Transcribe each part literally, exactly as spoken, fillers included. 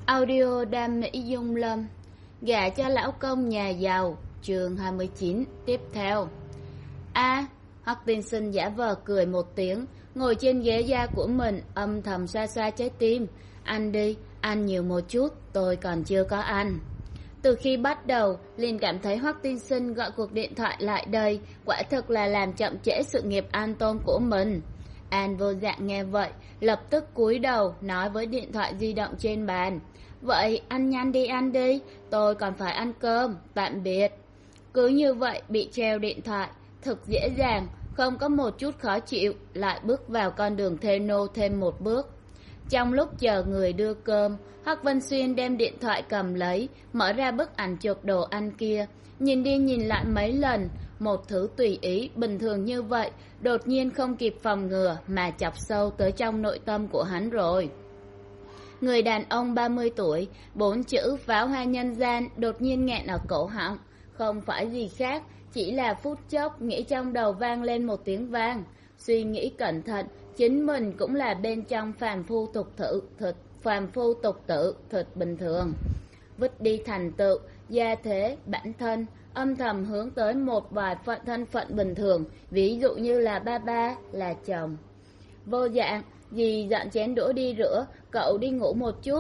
Audio đam mỹ dung lâm. Gả cho lão công nhà giàu. Chương hai mươi chín tiếp theo. A, Hutchinson giả vờ cười một tiếng, ngồi trên ghế da của mình, âm thầm xoa xoa trái tim. Ăn đi, ăn nhiều một chút, tôi còn chưa có ăn. Từ khi bắt đầu, liền cảm thấy Hutchinson gọi cuộc điện thoại lại đây, quả thực là làm chậm trễ sự nghiệp an tôm của mình. An vô dạng nghe vậy, lập tức cúi đầu nói với điện thoại di động trên bàn. Vậy ăn nhanh đi ăn đi, tôi còn phải ăn cơm, tạm biệt. Cứ như vậy bị treo điện thoại, thực dễ dàng, không có một chút khó chịu, lại bước vào con đường thê nô thêm một bước. Trong lúc chờ người đưa cơm, Hoắc Vân Xuyên đem điện thoại cầm lấy, mở ra bức ảnh chụp đồ ăn kia, nhìn đi nhìn lại mấy lần, một thứ tùy ý, bình thường như vậy, đột nhiên không kịp phòng ngừa mà chọc sâu tới trong nội tâm của hắn rồi. Người đàn ông ba mươi tuổi, bốn chữ pháo hoa nhân gian đột nhiên nghẹn ở cổ họng, không phải gì khác, chỉ là phút chốc nghĩ trong đầu vang lên một tiếng vang. Suy nghĩ cẩn thận, chính mình cũng là bên trong phàm phu tục thử, thực, phàm phu tục tử, thực bình thường. Vứt đi thành tựu, gia thế, bản thân, âm thầm hướng tới một vài phận thân phận bình thường, ví dụ như là ba ba, là chồng. Vô dạng, dì dọn chén đũa đi rửa, cậu đi ngủ một chút.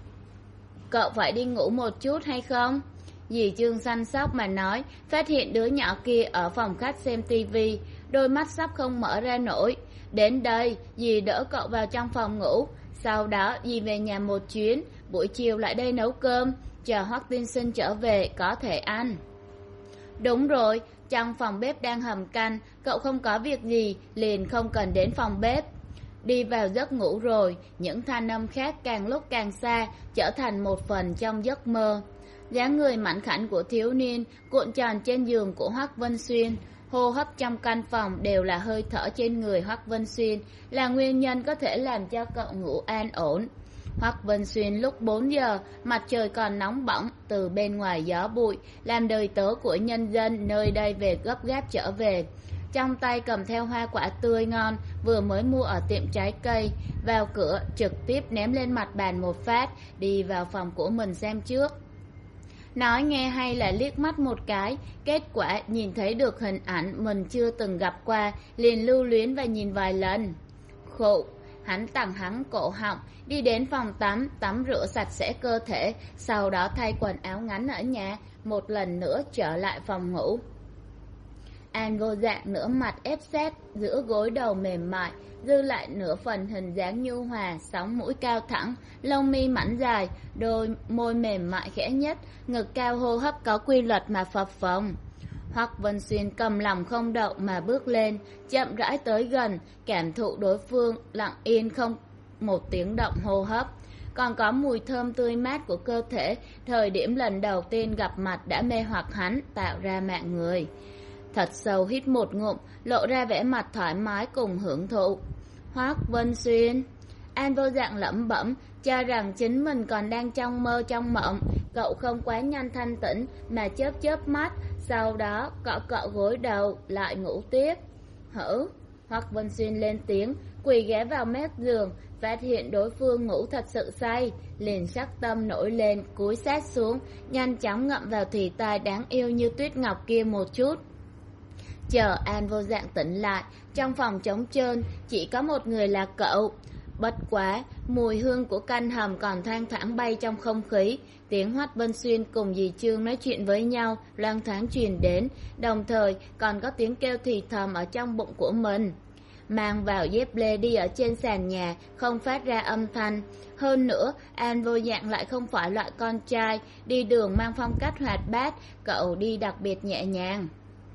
Cậu phải đi ngủ một chút hay không? Dì Trương săn sóc mà nói, phát hiện đứa nhỏ kia ở phòng khách xem tivi, đôi mắt sắp không mở ra nổi. Đến đây, dì đỡ cậu vào trong phòng ngủ, sau đó dì về nhà một chuyến, buổi chiều lại đây nấu cơm, chờ Hutchinson trở về có thể ăn. Đúng rồi, trong phòng bếp đang hầm canh, cậu không có việc gì, liền không cần đến phòng bếp. Đi vào giấc ngủ rồi, những thanh âm khác càng lúc càng xa, trở thành một phần trong giấc mơ. Dáng người mảnh khảnh của thiếu niên cuộn tròn trên giường của Hoắc Vân Xuyên, hô hấp trong căn phòng đều là hơi thở trên người Hoắc Vân Xuyên, là nguyên nhân có thể làm cho cậu ngủ an ổn. Hoắc Vân Xuyên lúc bốn giờ, mặt trời còn nóng bỏng, từ bên ngoài gió bụi, làm đời tớ của nhân dân nơi đây về gấp gáp trở về. Trong tay cầm theo hoa quả tươi ngon, vừa mới mua ở tiệm trái cây, vào cửa trực tiếp ném lên mặt bàn một phát, đi vào phòng của mình xem trước. Nói nghe hay là liếc mắt một cái, kết quả nhìn thấy được hình ảnh mình chưa từng gặp qua, liền lưu luyến và nhìn vài lần. Khụ, hắn tằng hắn cổ họng, đi đến phòng tắm, tắm rửa sạch sẽ cơ thể, sau đó thay quần áo ngắn ở nhà, một lần nữa trở lại phòng ngủ. An vô dạng nửa mặt ép sát, giữa gối đầu mềm mại, dư lại nửa phần hình dáng nhu hòa, sóng mũi cao thẳng, lông mi mảnh dài, đôi môi mềm mại khẽ nhất, ngực cao hô hấp có quy luật mà phập phồng. Hoắc Vân Xuyên cầm lòng không đậu mà bước lên, chậm rãi tới gần, cảm thụ đối phương lặng yên không một tiếng động hô hấp. Còn có mùi thơm tươi mát của cơ thể, thời điểm lần đầu tiên gặp mặt đã mê hoặc hắn, tạo ra mạng người. Thật sâu hít một ngụm, lộ ra vẻ mặt thoải mái cùng hưởng thụ. Hoắc Vân Xuyên, An vô dạng lẩm bẩm, cho rằng chính mình còn đang trong mơ trong mộng. Cậu không quá nhanh thanh tĩnh mà chớp chớp mắt, sau đó cọ cọ gối đầu lại ngủ tiếp. Hử? Hoắc Vân Xuyên lên tiếng, quỳ ghé vào mép giường, phát hiện đối phương ngủ thật sự say, liền sắc tâm nổi lên, cúi sát xuống, nhanh chóng ngậm vào thìa tai đáng yêu như tuyết ngọc kia một chút. Chờ An vô dạng tỉnh lại, trong phòng trống trơn, chỉ có một người là cậu. Bất quá, mùi hương của canh hầm còn thoang thoảng bay trong không khí, tiếng Hoắc Vân Xuyên cùng dì Trương nói chuyện với nhau, loang thoáng truyền đến, đồng thời còn có tiếng kêu thì thầm ở trong bụng của mình. Mang vào dép lê đi ở trên sàn nhà, không phát ra âm thanh. Hơn nữa, An vô dạng lại không phải loại con trai, đi đường mang phong cách hoạt bát, cậu đi đặc biệt nhẹ nhàng.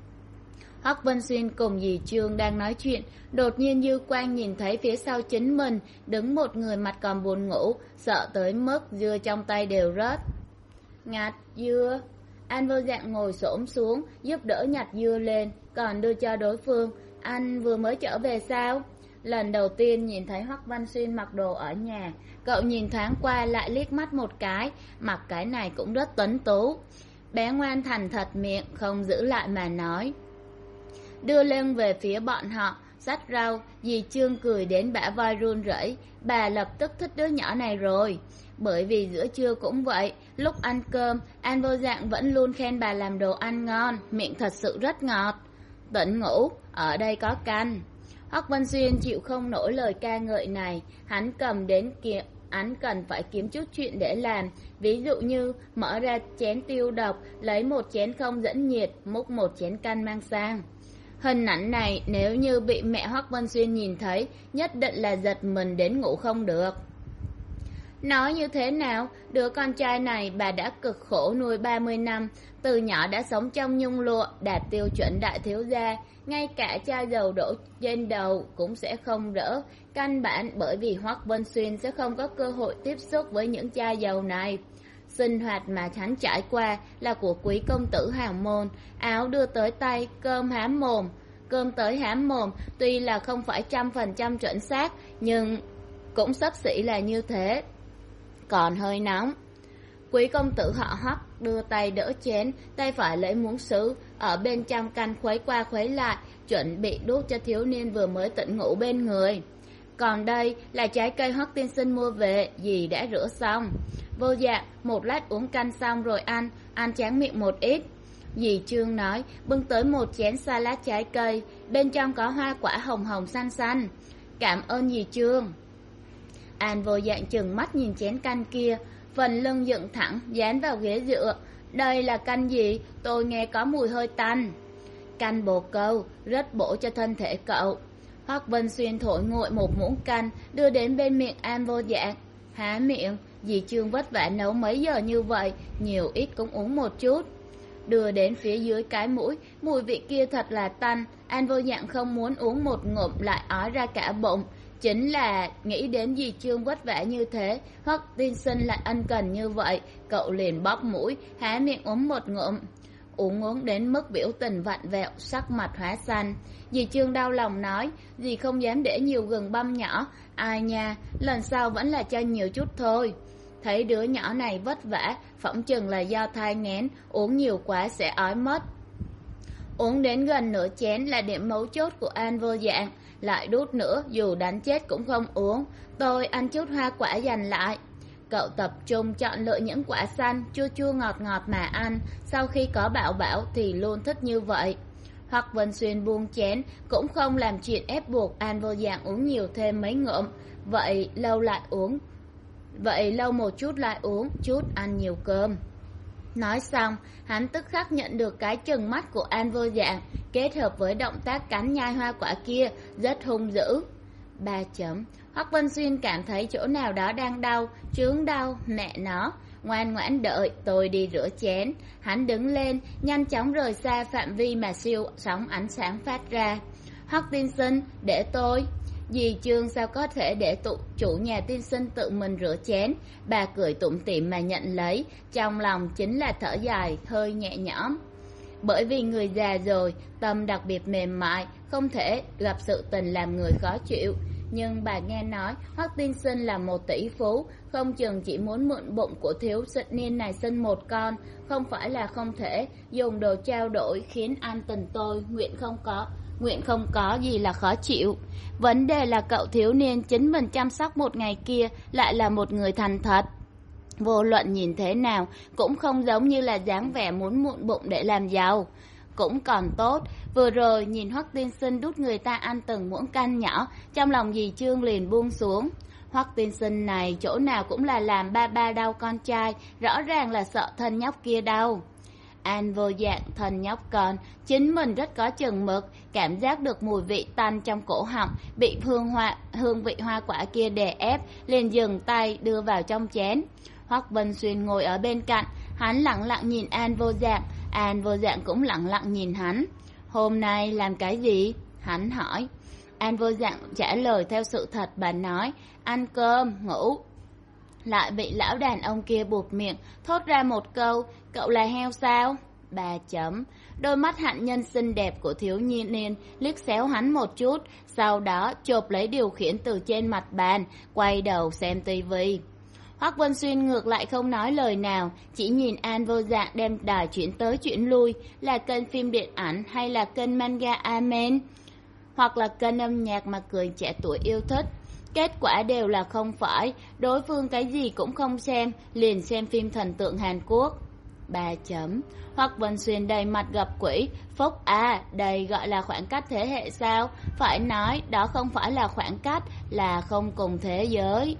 Hoắc Vân Xuyên cùng dì Trương đang nói chuyện, đột nhiên dư quang nhìn thấy phía sau chính mình đứng một người mặt còn buồn ngủ, sợ tới mức dưa trong tay đều rớt. Nhặt dưa. An vô dạng ngồi xổm xuống, giúp đỡ nhặt dưa lên, còn đưa cho đối phương. Anh vừa mới trở về sao? Lần đầu tiên nhìn thấy Hoắc Vân Xuyên mặc đồ ở nhà, cậu nhìn thoáng qua lại liếc mắt một cái, mặc cái này cũng rất tuấn tú. Bé ngoan thành thật miệng, không giữ lại mà nói. Đưa lưng về phía bọn họ, xách rau, dì Trương cười đến bả vai run rẩy, bà lập tức thích đứa nhỏ này rồi. bởi vì giữa trưa cũng vậy, lúc ăn cơm, An Vô Dạng vẫn luôn khen bà làm đồ ăn ngon, miệng thật sự rất ngọt. Tỉnh ngủ, ở đây có canh. Hoắc Vân Xuyên chịu không nổi lời ca ngợi này, hắn cầm đến kia, hắn cần phải kiếm chút chuyện để làm, ví dụ như mở ra chén tiêu độc, lấy một chén không dẫn nhiệt, múc một chén canh mang sang. Hình ảnh này nếu như bị mẹ Hoắc Vân Xuyên nhìn thấy, nhất định là giật mình đến ngủ không được. Nói như thế nào, đứa con trai này bà đã cực khổ nuôi ba mươi năm, từ nhỏ đã sống trong nhung lụa, đạt tiêu chuẩn đại thiếu gia, ngay cả chai dầu đổ trên đầu cũng sẽ không rỡ, căn bản bởi vì Hoắc Vân Xuyên sẽ không có cơ hội tiếp xúc với những chai dầu này. Sinh hoạt mà hắn trải qua là của quý công tử hào môn, áo đưa tới tay, cơm hám mồm, cơm tới hám mồm, tuy là không phải trăm phần trăm chuẩn xác, nhưng cũng xấp xỉ là như thế. Còn hơi nóng. Quý công tử họ Hoắc đưa tay đỡ chén, tay phải lấy muỗng sứ, ở bên trong canh khuấy qua khuấy lại, chuẩn bị đút cho thiếu niên vừa mới tỉnh ngủ bên người. Còn đây là trái cây Hoắc tiên sinh mua về, dì đã rửa xong. Vô Dạng, một lát uống canh xong rồi ăn, ăn tráng miệng một ít. Dì Trương nói, bưng tới một chén salad trái cây, bên trong có hoa quả hồng hồng xanh xanh. Cảm ơn dì Trương. An Vô Dạng chừng mắt nhìn chén canh kia, phần lưng dựng thẳng, dán vào ghế dựa. Đây là canh gì? Tôi nghe có mùi hơi tanh. Canh bồ câu, rất bổ cho thân thể cậu. Hoắc Vân Xuyên thổi nguội một muỗng canh, đưa đến bên miệng An Vô Dạng. Há miệng, dì Trương vất vả nấu mấy giờ như vậy, nhiều ít cũng uống một chút. Đưa đến phía dưới cái mũi, mùi vị kia thật là tanh. An Vô Dạng không muốn uống một ngụm lại ói ra cả bụng. Chính là nghĩ đến dì Trương vất vả như thế, Hoắc tiên sinh lại ân cần như vậy, cậu liền bóp mũi, há miệng uống một ngụm. Uống uống đến mức biểu tình vặn vẹo, sắc mặt hóa xanh. Dì Trương đau lòng nói, dì không dám để nhiều gừng băm nhỏ, ai nha, lần sau vẫn là cho nhiều chút thôi. Thấy đứa nhỏ này vất vả, phỏng chừng là do thai nghén, uống nhiều quá sẽ ói mất. Uống đến gần nửa chén là điểm mấu chốt của An Vô Dạng, lại đút nữa dù đánh chết cũng không uống, tôi ăn chút hoa quả dành lại. Cậu tập trung chọn lựa những quả xanh, chua chua ngọt ngọt mà ăn, sau khi có bảo bảo thì luôn thích như vậy. Hoắc Vân Xuyên buông chén, cũng không làm chuyện ép buộc An Vô Dạng uống nhiều thêm mấy ngụm, vậy lâu lại uống. Vậy lâu một chút lại uống, chút ăn nhiều cơm. Nói xong, hắn tức khắc nhận được cái trừng mắt của An Vô Dạng, kết hợp với động tác cắn nhai hoa quả kia, rất hung dữ. Ba chấm, Hoắc Vân Xuyên cảm thấy chỗ nào đó đang đau, chướng đau, mẹ nó. Ngoan ngoãn đợi, tôi đi rửa chén. Hắn đứng lên, nhanh chóng rời xa phạm vi mà siêu sóng ánh sáng phát ra. Hoắc tiên sinh, để tôi. Dì Trương sao có thể để tụ chủ nhà tiên sinh tự mình rửa chén. Bà cười tủm tỉm mà nhận lấy, trong lòng chính là thở dài, hơi nhẹ nhõm. Bởi vì người già rồi, tâm đặc biệt mềm mại, không thể gặp sự tình làm người khó chịu. Nhưng bà nghe nói Hoắc tiên sinh là một tỷ phú, không chừng chỉ muốn mượn bụng của thiếu sinh niên này sinh một con, không phải là không thể, dùng đồ trao đổi khiến an tình tôi nguyện không có. Nguyện không có gì là khó chịu. Vấn đề là cậu thiếu niên chính mình chăm sóc một ngày kia lại là một người thành thật. Vô luận nhìn thế nào cũng không giống như là dáng vẻ muốn mụn bụng để làm giàu. Cũng còn tốt, vừa rồi nhìn Hoắc tiên sinh đút người ta ăn từng muỗng canh nhỏ, trong lòng dì Trương liền buông xuống. Hoắc tiên sinh này chỗ nào cũng là làm ba ba đau con trai, rõ ràng là sợ thân nhóc kia đau. An Vô Dạng thân nhóc con, chính mình rất có chừng mực, cảm giác được mùi vị tanh trong cổ họng, bị hương hoa, hương vị hoa quả kia đè ép, liền dừng tay đưa vào trong chén. Hoắc Vân Xuyên ngồi ở bên cạnh, hắn lặng lặng nhìn An Vô Dạng, An Vô Dạng cũng lặng lặng nhìn hắn. Hôm nay làm cái gì? Hắn hỏi. An Vô Dạng trả lời theo sự thật, bà nói, ăn cơm, ngủ. Lại bị lão đàn ông kia buộc miệng, thốt ra một câu, cậu là heo sao? Bà chấm. Đôi mắt hạnh nhân xinh đẹp của thiếu nhi niên liếc xéo hắn một chút, sau đó chộp lấy điều khiển từ trên mặt bàn, quay đầu xem tivi. Hoắc Vân Xuyên ngược lại không nói lời nào, chỉ nhìn An Vô Dạng đem đài chuyển tới chuyển lui, là kênh phim điện ảnh hay là kênh manga Amen, hoặc là kênh âm nhạc mà người trẻ tuổi yêu thích. Kết quả đều là không phải, đối phương cái gì cũng không xem, liền xem phim thần tượng Hàn Quốc. Ba chấm. Hoắc Vân Xuyên đầy mặt gặp quỷ. Phúc à, đây gọi là khoảng cách thế hệ sao? Phải nói, đó không phải là khoảng cách, là không cùng thế giới.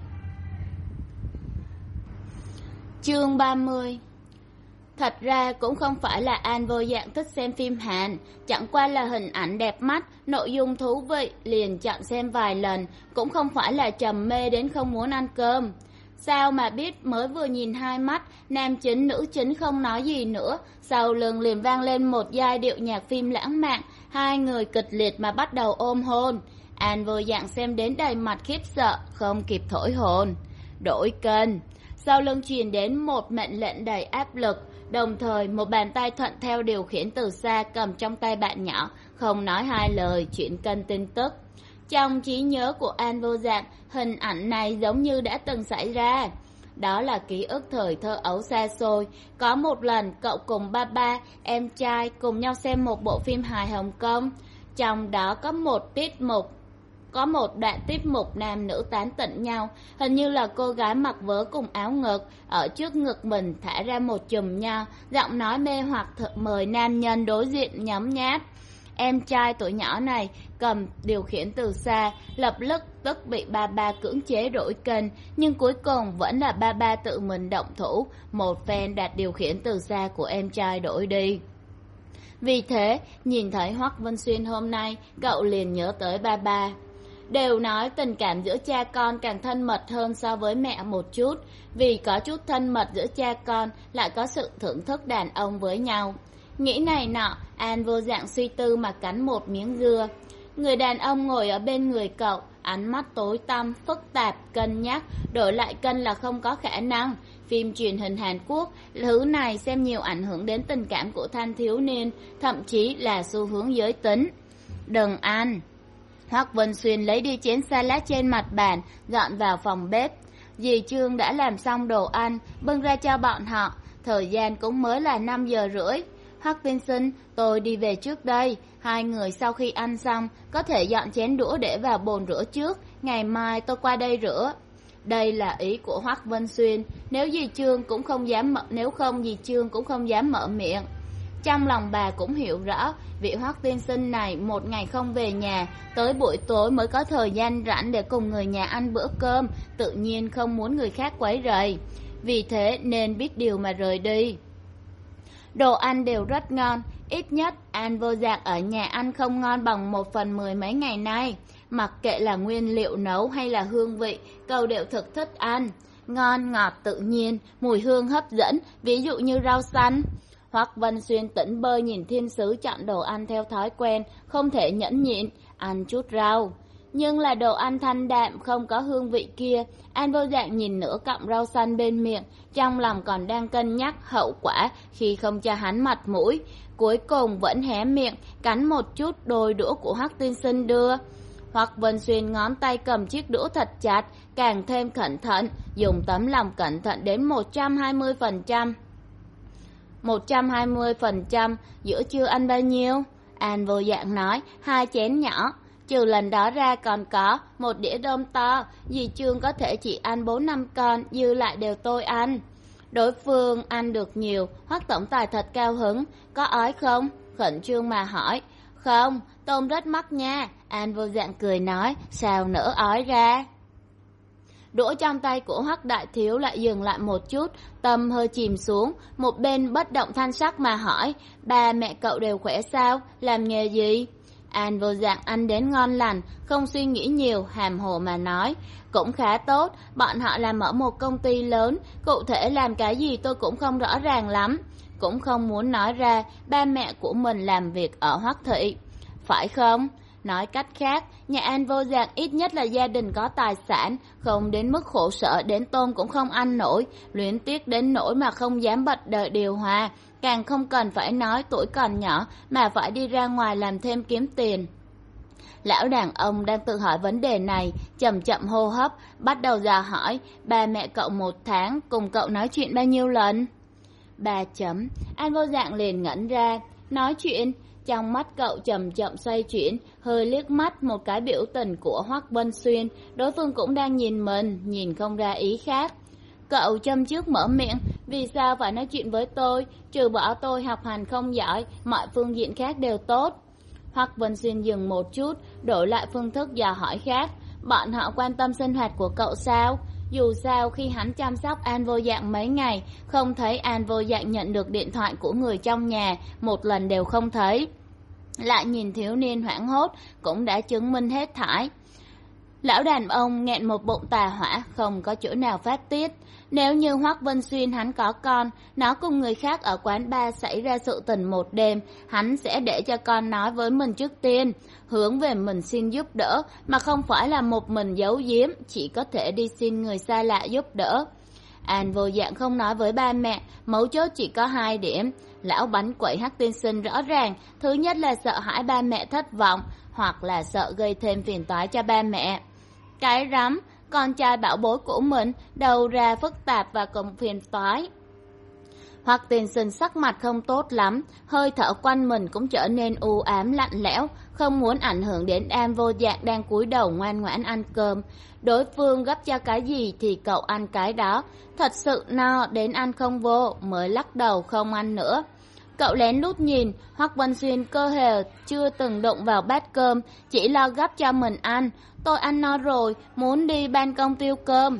Chương ba mươi. Thật ra cũng không phải là An vô dạng thích xem phim Hàn, chẳng qua là hình ảnh đẹp mắt, nội dung thú vị, liền chọn xem vài lần, cũng không phải là trầm mê đến không muốn ăn cơm. Sao mà biết, mới vừa nhìn hai mắt, nam chính nữ chính không nói gì nữa, sau lưng liền vang lên một giai điệu nhạc phim lãng mạn, hai người kịch liệt mà bắt đầu ôm hôn. An vô dạng xem đến đầy mặt khiếp sợ, không kịp thổi hồn. Đổi kênh. Sau lưng truyền đến một mệnh lệnh đầy áp lực, đồng thời một bàn tay thuận theo điều khiển từ xa cầm trong tay bạn nhỏ, không nói hai lời, chuyển kênh tin tức. Trong trí nhớ của An vô dạng, hình ảnh này giống như đã từng xảy ra. Đó là ký ức thời thơ ấu xa xôi. Có một lần cậu cùng ba ba, em trai cùng nhau xem một bộ phim hài Hồng Kông. Trong đó có một tiết mục Có một đoạn tiết mục nam nữ tán tỉnh nhau, hình như là cô gái mặc vớ cùng áo ngực, ở trước ngực mình thả ra một chùm nho, giọng nói mê hoặc mời nam nhân đối diện nhấm nháp. Em trai tuổi nhỏ này cầm điều khiển từ xa, lập tức bị ba ba cưỡng chế đổi kênh, nhưng cuối cùng vẫn là ba ba tự mình động thủ, một phen đặt điều khiển từ xa của em trai đổi đi. Vì thế, nhìn thấy Hoắc Vân Xuyên hôm nay, cậu liền nhớ tới ba ba. Đều nói tình cảm giữa cha con càng thân mật hơn so với mẹ một chút, vì có chút thân mật giữa cha con lại có sự thưởng thức đàn ông với nhau. Nghĩ này nọ, An vô dạng suy tư mà cắn một miếng dưa. Người đàn ông ngồi ở bên người cậu, ánh mắt tối tăm, phức tạp, cân nhắc, đổi lại kênh là không có khả năng. Phim truyền hình Hàn Quốc, thứ này xem nhiều ảnh hưởng đến tình cảm của thanh thiếu niên, thậm chí là xu hướng giới tính. Đừng ăn. Hoắc Vân Xuyên lấy đi chén salad trên mặt bàn, dọn vào phòng bếp. Dì Trương đã làm xong đồ ăn, bưng ra cho bọn họ. Thời gian cũng mới là năm giờ rưỡi. Hoắc tiên sinh, tôi đi về trước đây. Hai người sau khi ăn xong, có thể dọn chén đũa để vào bồn rửa trước. Ngày mai tôi qua đây rửa. Đây là ý của Hoắc Vân Xuyên. Nếu dì Trương cũng không dám mở, nếu không dì Trương cũng không dám mở miệng. Trong lòng bà cũng hiểu rõ, vị Hoắc tiên sinh này một ngày không về nhà, tới buổi tối mới có thời gian rảnh để cùng người nhà ăn bữa cơm, tự nhiên không muốn người khác quấy rầy. Vì thế nên biết điều mà rời đi. Đồ ăn đều rất ngon, ít nhất An vô dạng ở nhà ăn không ngon bằng một phần mười mấy ngày nay. Mặc kệ là nguyên liệu nấu hay là hương vị, cậu đều thực thích ăn. Ngon, ngọt, tự nhiên, mùi hương hấp dẫn, ví dụ như rau xanh. Hoắc Vân Xuyên tỉnh bơ nhìn thiên sứ chọn đồ ăn theo thói quen, không thể nhẫn nhịn, ăn chút rau. Nhưng là đồ ăn thanh đạm, không có hương vị kia. An vô dạng nhìn nửa cọng rau xanh bên miệng, trong lòng còn đang cân nhắc hậu quả khi không cho hắn mặt mũi. Cuối cùng vẫn hé miệng, cắn một chút đôi đũa của Hoắc tiên sinh đưa. Hoắc Vân Xuyên ngón tay cầm chiếc đũa thật chặt, càng thêm cẩn thận, dùng tấm lòng cẩn thận đến một trăm hai mươi phần trăm. một trăm hai mươi phần trăm, giữa trưa ăn bao nhiêu? An vô dạng nói, hai chén nhỏ. Trừ lần đó ra còn có một đĩa rơm to, dì Trương có thể chỉ ăn bốn năm con, dư lại đều tôi ăn. Đối phương ăn được nhiều, Hoắc tổng tài thật cao hứng. Có ói không? Khẩn trương mà hỏi. Không, tôm rất mắc nha. An vô dạng cười nói, sao nỡ ói ra. Đũa trong tay của Hoắc đại thiếu lại dừng lại một chút, tâm hơi chìm xuống, một bên bất động thanh sắc mà hỏi, ba mẹ cậu đều khỏe sao, làm nghề gì? An vô dạng ăn đến ngon lành, không suy nghĩ nhiều, hàm hồ mà nói, cũng khá tốt, bọn họ làm ở một công ty lớn, cụ thể làm cái gì tôi cũng không rõ ràng lắm, cũng không muốn nói ra ba mẹ của mình làm việc ở Hoắc thị, phải không? Nói cách khác, nhà An vô dạng ít nhất là gia đình có tài sản, không đến mức khổ sở đến tôm cũng không ăn nổi, luyến tiếc đến nỗi mà không dám bật đợi điều hòa, càng không cần phải nói tuổi còn nhỏ mà phải đi ra ngoài làm thêm kiếm tiền. Lão đàn ông đang tự hỏi vấn đề này, chậm chậm hô hấp, bắt đầu dò hỏi, ba mẹ cậu một tháng cùng cậu nói chuyện bao nhiêu lần? Ba chấm, An vô dạng liền ngẩn ra, nói chuyện, Trong mắt cậu chậm chậm xoay chuyển, hơi liếc mắt một cái biểu tình của Hoắc Vân Xuyên, đối phương cũng đang nhìn mình, nhìn không ra ý khác. Cậu châm chước mở miệng, vì sao phải nói chuyện với tôi, trừ bỏ tôi học hành không giỏi, mọi phương diện khác đều tốt. Hoắc Vân Xuyên dừng một chút, đổi lại phương thức dò hỏi khác, bọn họ quan tâm sinh hoạt của cậu sao? Dù sao khi hắn chăm sóc An Vô Dạng mấy ngày, không thấy An Vô Dạng nhận được điện thoại của người trong nhà, một lần đều không thấy. Lại nhìn thiếu niên hoảng hốt, cũng đã chứng minh hết thảy. Lão đàn ông nghẹn một bụng tà hỏa, không có chỗ nào phát tiết. Nếu như Hoắc Vân Xuyên hắn có con, nó cùng người khác ở quán bar xảy ra sự tình một đêm, hắn sẽ để cho con nói với mình trước tiên, hướng về mình xin giúp đỡ, mà không phải là một mình giấu giếm, chỉ có thể đi xin người xa lạ giúp đỡ. An Vô Dạng không nói với ba mẹ, mấu chốt chỉ có hai điểm. Lão bánh quậy Hắc Tiên Sinh rõ ràng, thứ nhất là sợ hãi ba mẹ thất vọng, hoặc là sợ gây thêm phiền toái cho ba mẹ. Cái rắm, con trai bảo bối của mình, đầu ra phức tạp và còn phiền toái. Hoắc Tiên Sinh sắc mặt không tốt lắm, hơi thở quanh mình cũng trở nên u ám lạnh lẽo, không muốn ảnh hưởng đến An Vô Dạng đang cúi đầu ngoan ngoãn ăn cơm. Đối phương gấp cho cái gì thì cậu ăn cái đó, thật sự no đến ăn không vô, mới lắc đầu không ăn nữa. Cậu lén lút nhìn, Hoắc Vân Xuyên cơ hề chưa từng đụng vào bát cơm, chỉ lo gấp cho mình ăn. Tôi ăn no rồi, muốn đi ban công tiêu cơm.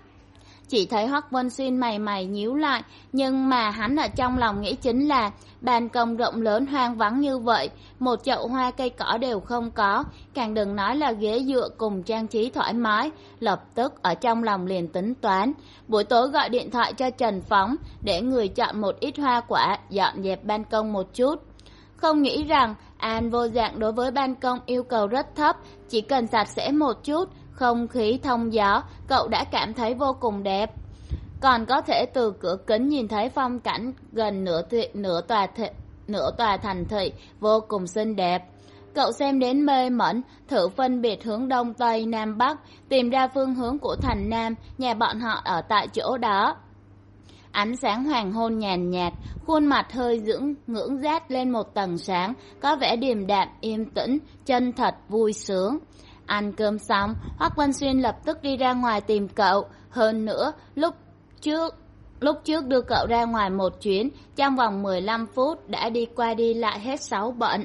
Chỉ thấy Hoắc Vân Xuyên mày mày nhíu lại, nhưng mà hắn ở trong lòng nghĩ chính là ban công rộng lớn hoang vắng như vậy, một chậu hoa cây cỏ đều không có, càng đừng nói là ghế dựa cùng trang trí thoải mái. Lập tức ở trong lòng liền tính toán, buổi tối gọi điện thoại cho Trần Phóng để người chọn một ít hoa quả, dọn dẹp ban công một chút. Không nghĩ rằng An Vô Dạng đối với ban công yêu cầu rất thấp, chỉ cần sạch sẽ một chút, không khí thông gió, cậu đã cảm thấy vô cùng đẹp. Còn có thể từ cửa kính nhìn thấy phong cảnh gần nửa, thị, nửa, tòa, thị, nửa tòa thành thị, vô cùng xinh đẹp. Cậu xem đến mê mẩn, thử phân biệt hướng đông tây nam bắc, tìm ra phương hướng của thành nam, nhà bọn họ ở tại chỗ đó. Ánh sáng hoàng hôn nhàn nhạt, khuôn mặt hơi dưỡng ngưỡng rát lên một tầng sáng, có vẻ điềm đạm, yên tĩnh, chân thật, vui sướng. Ăn cơm xong, Hoắc Vân Xuyên lập tức đi ra ngoài tìm cậu. Hơn nữa, lúc trước lúc trước đưa cậu ra ngoài một chuyến, trong vòng mười lăm phút đã đi qua đi lại hết sáu bận.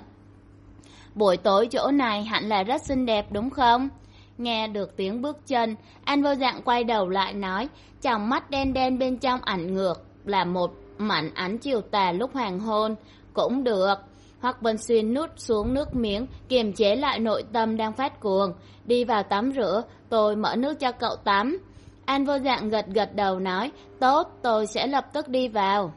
Buổi tối chỗ này hẳn là rất xinh đẹp đúng không? Nghe được tiếng bước chân, An Vô Dạng quay đầu lại nói, trong mắt đen đen bên trong ảnh ngược là một mảnh ánh chiều tà lúc hoàng hôn. Cũng được. Hoắc Vân Xuyên nuốt xuống nước miếng, kiềm chế lại nội tâm đang phát cuồng. Đi vào tắm rửa, tôi mở nước cho cậu tắm. An Vô Dạng gật gật đầu nói, tốt, tôi sẽ lập tức đi vào.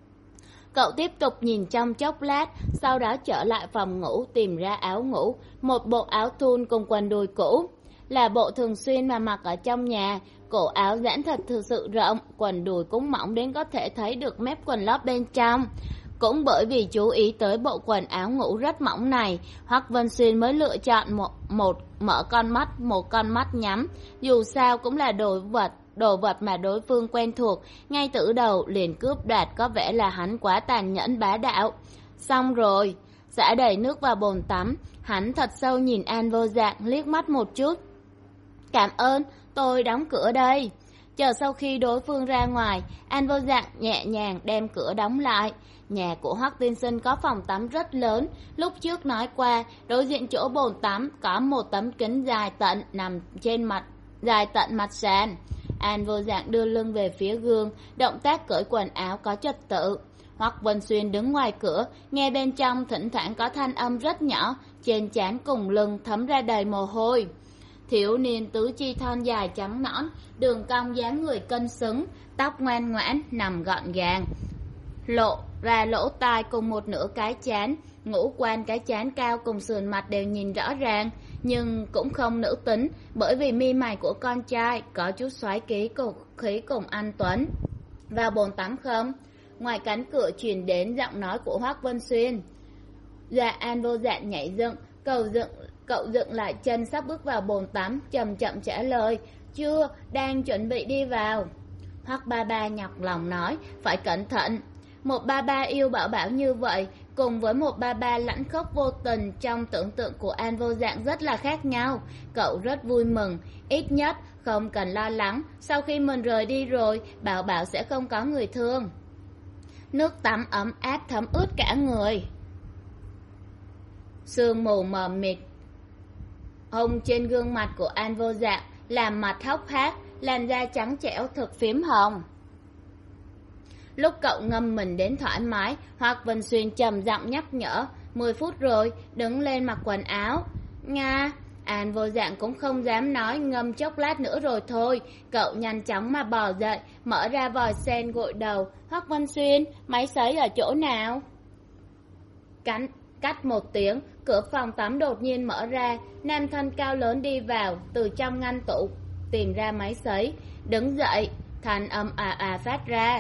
Cậu tiếp tục nhìn trong chốc lát, sau đó trở lại phòng ngủ tìm ra áo ngủ, một bộ áo thun cùng quần đùi cũ. Là bộ thường xuyên mà mặc ở trong nhà, cổ áo giãn thật thực sự rộng, quần đùi cũng mỏng đến có thể thấy được mép quần lót bên trong. Cũng bởi vì chú ý tới bộ quần áo ngủ rất mỏng này, Hoắc Vân Xuyên mới lựa chọn một, một mở con mắt, một con mắt nhắm. Dù sao cũng là đồ vật, đồ vật mà đối phương quen thuộc, ngay từ đầu liền cướp đoạt, có vẻ là hắn quá tàn nhẫn bá đạo. Xong rồi, xả đầy nước vào bồn tắm, hắn thật sâu nhìn An Vô Dạng liếc mắt một chút. Cảm ơn, tôi đóng cửa đây. Chờ sau khi đối phương ra ngoài, An Vô Dạng nhẹ nhàng đem cửa đóng lại. Nhà của Hoắc Tiên Sinh có phòng tắm rất lớn, lúc trước nói qua, đối diện chỗ bồn tắm có một tấm kính dài tận nằm trên mặt, dài tận mặt sàn. An Vô Dạng đưa lưng về phía gương, động tác cởi quần áo có trật tự. Hoắc Vân Xuyên đứng ngoài cửa, nghe bên trong thỉnh thoảng có thanh âm rất nhỏ, trên trán cùng lưng thấm ra đầy mồ hôi. Thiếu niên tứ chi thon dài trắng nõn, đường cong dáng người cân xứng, tóc ngoan ngoãn nằm gọn gàng, lộ ra lỗ tai cùng một nửa cái trán, ngũ quan cái trán cao cùng sườn mặt đều nhìn rõ ràng, nhưng cũng không nữ tính, bởi vì mi mày của con trai có chút xoáy khí cùng khí cùng anh tuấn. Vào bồn tắm không? Ngoài cánh cửa truyền đến giọng nói của Hoắc Vân Xuyên. Dạ. An Vô Dạng nhảy dựng, cầu dựng cậu dựng lại chân sắp bước vào bồn tắm, chậm chậm trả lời, chưa, đang chuẩn bị đi vào. Hoắc ba ba nhọc lòng nói, phải cẩn thận. Một ba ba yêu bảo bảo như vậy, cùng với một ba ba lãnh khốc vô tình trong tưởng tượng của An Vô Dạng rất là khác nhau. Cậu rất vui mừng, ít nhất không cần lo lắng, sau khi mình rời đi rồi, Bảo Bảo sẽ không có người thương. Nước tắm ấm áp thấm ướt cả người. Sương mù mờ mịt hồng trên gương mặt của An Vô Dạng làm mặt hốc hác, làn da trắng trẻo thực phím hồng. Lúc cậu ngâm mình đến thoải mái, Hoắc Vân Xuyên trầm giọng nhắc nhở, mười phút rồi, đứng lên mặc quần áo. Nga. An Vô Dạng cũng không dám nói, ngâm chốc lát nữa rồi thôi. Cậu nhanh chóng mà bò dậy, mở ra vòi sen gội đầu. Hoắc Vân Xuyên, máy sấy ở chỗ nào? Cắn cắt một tiếng, cửa phòng tắm đột nhiên mở ra, nam thân cao lớn đi vào, từ trong ngăn tủ tìm ra máy sấy. Đứng dậy, thanh âm à à phát ra.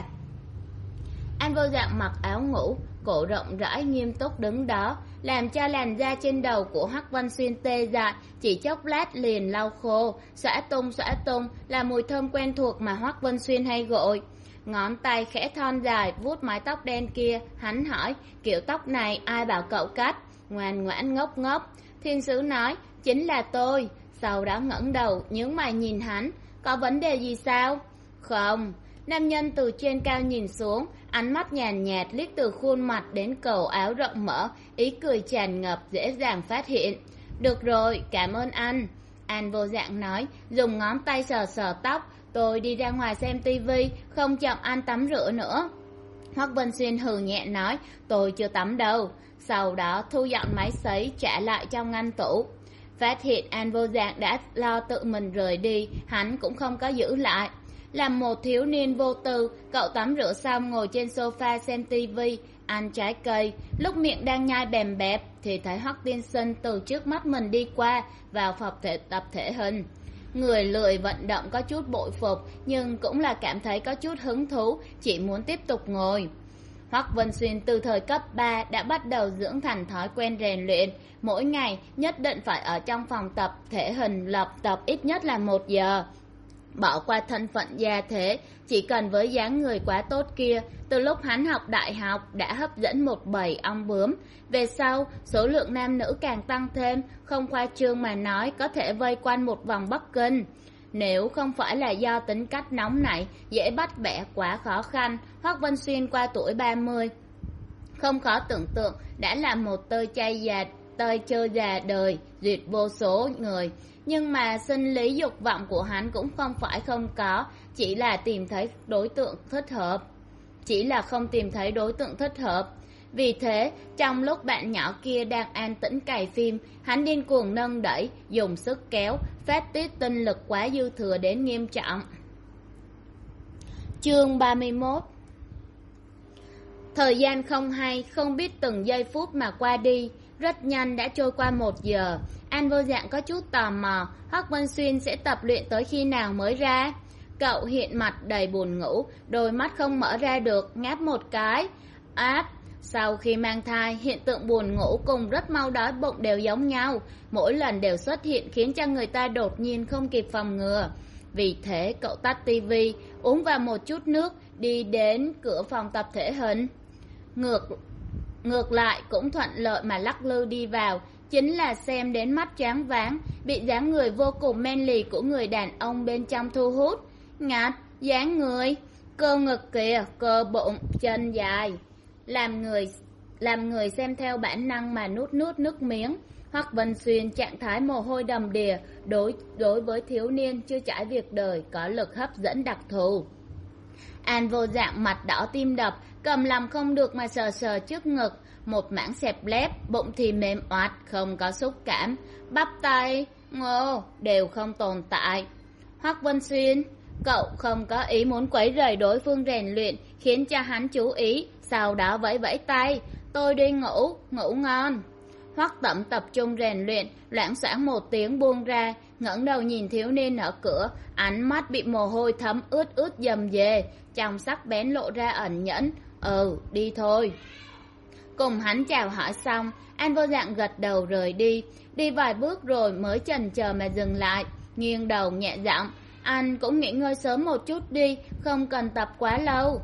An Vô Dạng mặc áo ngủ, cổ rộng rãi nghiêm túc đứng đó, làm cho làn da trên đầu của Hoắc Vân Xuyên tê dại, chỉ chốc lát liền lau khô, xõa tung xõa tung là mùi thơm quen thuộc mà Hoắc Vân Xuyên hay gội. Ngón tay khẽ thon dài vuốt mái tóc đen kia, hắn hỏi, kiểu tóc này ai bảo cậu cắt? Ngoan ngoãn ngốc ngốc. Thiên sứ nói, chính là tôi. Sau đó ngẩng đầu nhướng mày nhìn hắn, có vấn đề gì sao? Không. Nam nhân từ trên cao nhìn xuống, ánh mắt nhàn nhạt liếc từ khuôn mặt đến cầu áo rộng mở, ý cười tràn ngập dễ dàng phát hiện. Được rồi, cảm ơn anh. An Vô Dạng nói, dùng ngón tay sờ sờ tóc, tôi đi ra ngoài xem tivi, không chậm anh tắm rửa nữa. Hoắc Vân Xuyên hừ nhẹ nói, tôi chưa tắm đâu. Sau đó thu dọn máy sấy trả lại trong ngăn tủ. Phát hiện An Vô Dạng đã lo tự mình rời đi, hắn cũng không có giữ lại. Làm một thiếu niên vô tư, cậu tắm rửa xong ngồi trên sofa xem tivi, ăn trái cây. Lúc miệng đang nhai bèm bẹp thì thấy Hoắc Tiên Sinh từ trước mắt mình đi qua, vào phòng thể tập thể hình. Người lười vận động có chút bội phục, nhưng cũng là cảm thấy có chút hứng thú, chỉ muốn tiếp tục ngồi. Hoắc Vân Xuyên từ thời cấp ba đã bắt đầu dưỡng thành thói quen rèn luyện, mỗi ngày nhất định phải ở trong phòng tập thể hình lập tập ít nhất là một giờ. Bỏ qua thân phận gia thế, chỉ cần với dáng người quá tốt kia, từ lúc hắn học đại học đã hấp dẫn một bầy ong bướm. Về sau, số lượng nam nữ càng tăng thêm, không khoa trương mà nói có thể vây quanh một vòng Bắc Kinh. Nếu không phải là do tính cách nóng nảy, dễ bắt bẻ quá khó khăn, Hoắc Vân Xuyên qua tuổi ba mươi. Không khó tưởng tượng đã là một tơi chay già, tơi chơi già đời, duyệt vô số người. Nhưng mà sinh lý dục vọng của hắn cũng không phải không có, chỉ là tìm thấy đối tượng thích hợp. Chỉ là không tìm thấy đối tượng thích hợp. Vì thế, trong lúc bạn nhỏ kia đang an tĩnh cày phim, hắn điên cuồng nâng đẩy, dùng sức kéo, phát tiết tinh lực quá dư thừa đến nghiêm trọng. Chương ba mươi mốt. Thời gian không hay, không biết từng giây phút mà qua đi, rất nhanh đã trôi qua một giờ. An Vô Dạng có chút tò mò, Hoắc Vân Xuyên sẽ tập luyện tới khi nào mới ra? Cậu hiện mặt đầy buồn ngủ, đôi mắt không mở ra được, ngáp một cái. Áp, sau khi mang thai, hiện tượng buồn ngủ cùng rất mau đói bụng đều giống nhau, mỗi lần đều xuất hiện khiến cho người ta đột nhiên không kịp phòng ngừa. Vì thế cậu tắt tivi, uống vào một chút nước, đi đến cửa phòng tập thể hình. Ngược ngược lại cũng thuận lợi mà lắc lư đi vào, chính là xem đến mắt choáng váng, bị dáng người vô cùng men lì của người đàn ông bên trong thu hút. Ngặt, dáng người, cơ ngực kìa, cơ bụng, chân dài, làm người làm người xem theo bản năng mà nuốt nuốt nước miếng. Hoắc Vân Xuyên trạng thái mồ hôi đầm đìa, đối đối với thiếu niên chưa trải việc đời có lực hấp dẫn đặc thù. An Vô Dạng mặt đỏ tim đập, cầm làm không được mà sờ sờ trước ngực, một mảng xẹp lép, bụng thì mềm oạt, không có xúc cảm, bắp tay, ngô đều không tồn tại. Hoắc Vân Xuyên, cậu không có ý muốn quấy rầy đối phương rèn luyện, khiến cho hắn chú ý, sau đó vẫy vẫy tay, tôi đi ngủ, ngủ ngon. Hoắc Tẩm tập trung rèn luyện, loảng xoảng một tiếng buông ra, ngẩng đầu nhìn thiếu niên ở cửa, ánh mắt bị mồ hôi thấm ướt ướt dầm dề, trong sắc bén lộ ra ẩn nhẫn. Ừ, đi thôi. Cùng hắn chào hỏi xong, An Vô Dạng gật đầu rời đi, đi vài bước rồi mới chần chờ mà dừng lại, nghiêng đầu nhẹ giọng, anh cũng nghỉ ngơi sớm một chút đi, không cần tập quá lâu.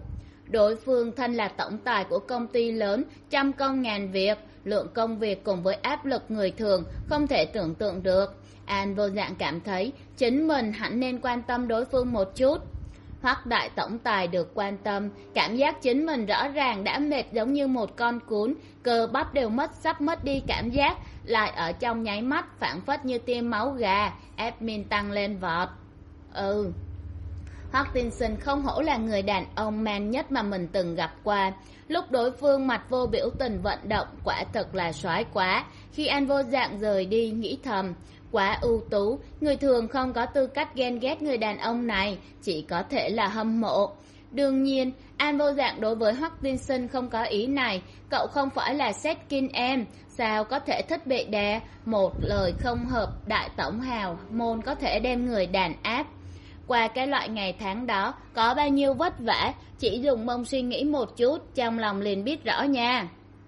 Đối phương thân là tổng tài của công ty lớn, trăm công ngàn việc, lượng công việc cùng với áp lực người thường không thể tưởng tượng được. An vô dạng cảm thấy chính mình hẳn nên quan tâm đối phương một chút. Hoắc đại tổng tài được quan tâm, cảm giác chính mình rõ ràng đã mệt giống như một con cún, cơ bắp đều mất sắp mất đi cảm giác, lại ở trong nháy mắt phảng phất như tiêm máu gà, admin tăng lên vọt. Ừ, Hutchinson không hổ là người đàn ông man nhất mà mình từng gặp qua. Lúc đối phương mặt vô biểu tình vận động, quả thật là soái quá. Khi An vô dạng rời đi, nghĩ thầm, quá ưu tú, người thường không có tư cách ghen ghét người đàn ông này, chỉ có thể là hâm mộ. Đương nhiên, An vô dạng đối với Hutchinson không có ý này, cậu không phải là Setkin em, sao có thể thích bệ đè, một lời không hợp đại tổng hào môn có thể đem người đàn áp. Qua cái loại ngày tháng đó, có bao nhiêu vất vả, chỉ dùng mông suy nghĩ một chút, trong lòng liền biết rõ nha.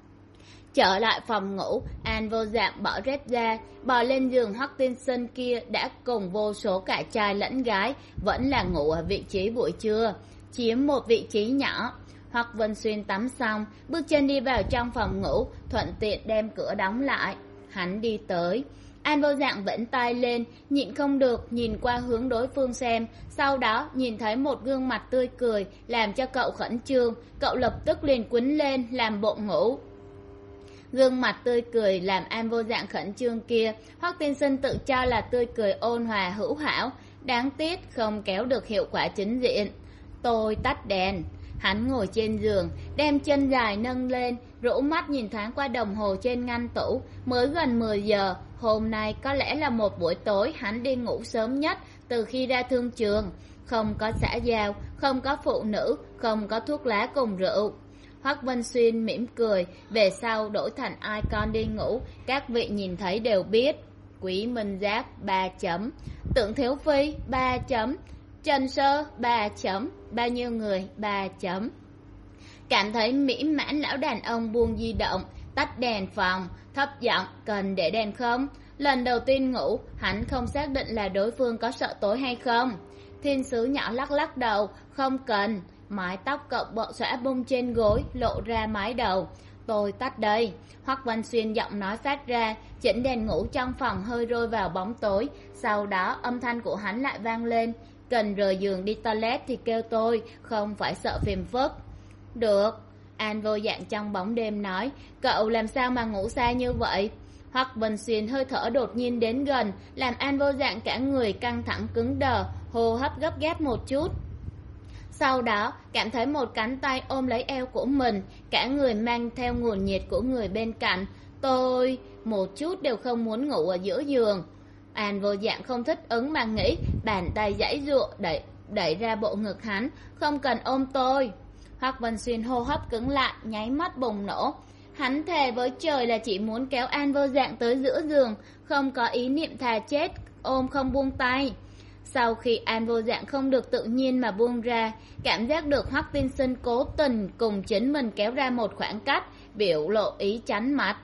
Trở lại phòng ngủ, An vô dạng bỏ rét ra, bò lên giường Hutchinson kia đã cùng vô số cả trai lẫn gái, vẫn là ngủ ở vị trí buổi trưa, chiếm một vị trí nhỏ. Hoắc Vân Xuyên tắm xong, bước chân đi vào trong phòng ngủ, thuận tiện đem cửa đóng lại. Hắn đi tới. An vô dạng vẫn tay lên, nhịn không được nhìn qua hướng đối phương xem, sau đó nhìn thấy một gương mặt tươi cười làm cho cậu khẩn trương, cậu lập tức liền quýnh lên làm bộ ngủ. Gương mặt tươi cười làm An vô dạng khẩn trương kia, Hoắc tiên sinh tự cho là tươi cười ôn hòa hữu hảo, đáng tiếc không kéo được hiệu quả chính diện. Tôi tắt đèn. Hắn ngồi trên giường, đem chân dài nâng lên, rũ mắt nhìn thoáng qua đồng hồ trên ngăn tủ, mới gần mười giờ, hôm nay có lẽ là một buổi tối hắn đi ngủ sớm nhất từ khi ra thương trường. Không có xã giao, không có phụ nữ, không có thuốc lá cùng rượu. Hoắc Vân Xuyên mỉm cười, về sau đổi thành icon đi ngủ, các vị nhìn thấy đều biết. Quý Minh Giáp ba chấm, Tưởng Thiếu Phi ba chấm, Trần Sơ ba chấm, bao nhiêu người ba chấm. Cảm thấy mỹ mãn, lão đàn ông buông di động, tắt đèn phòng, thấp giọng, cần để đèn không? Lần đầu tiên ngủ, hắn không xác định là đối phương có sợ tối hay không. Thiên sứ nhỏ lắc lắc đầu, không cần. Mái tóc cậu bọ xõa bung trên gối, lộ ra mái đầu. Tôi tắt đây. Hoắc Văn Xuyên giọng nói phát ra, chỉnh đèn ngủ trong phòng hơi rơi vào bóng tối. Sau đó âm thanh của hắn lại vang lên. Cần rời giường đi toilet thì kêu tôi, không phải sợ phiền phức. Được. An vô dạng trong bóng đêm nói, cậu làm sao mà ngủ xa như vậy? Hoắc Vân Xuyên hơi thở đột nhiên đến gần, làm An vô dạng cả người căng thẳng cứng đờ, hô hấp gấp gáp một chút. Sau đó, cảm thấy một cánh tay ôm lấy eo của mình, cả người mang theo nguồn nhiệt của người bên cạnh. Tôi một chút đều không muốn ngủ ở giữa giường. An vô dạng không thích ứng mà nghĩ, bàn tay giãy giụa đẩy, đẩy ra bộ ngực hắn, không cần ôm tôi. Hoắc Vân Xuyên hô hấp cứng lại, nháy mắt bùng nổ. Hắn thề với trời là chỉ muốn kéo An vô dạng tới giữa giường, không có ý niệm thà chết, ôm không buông tay. Sau khi An vô dạng không được tự nhiên mà buông ra, cảm giác được Hoắc tiên sinh cố tình cùng chính mình kéo ra một khoảng cách, biểu lộ ý tránh mặt.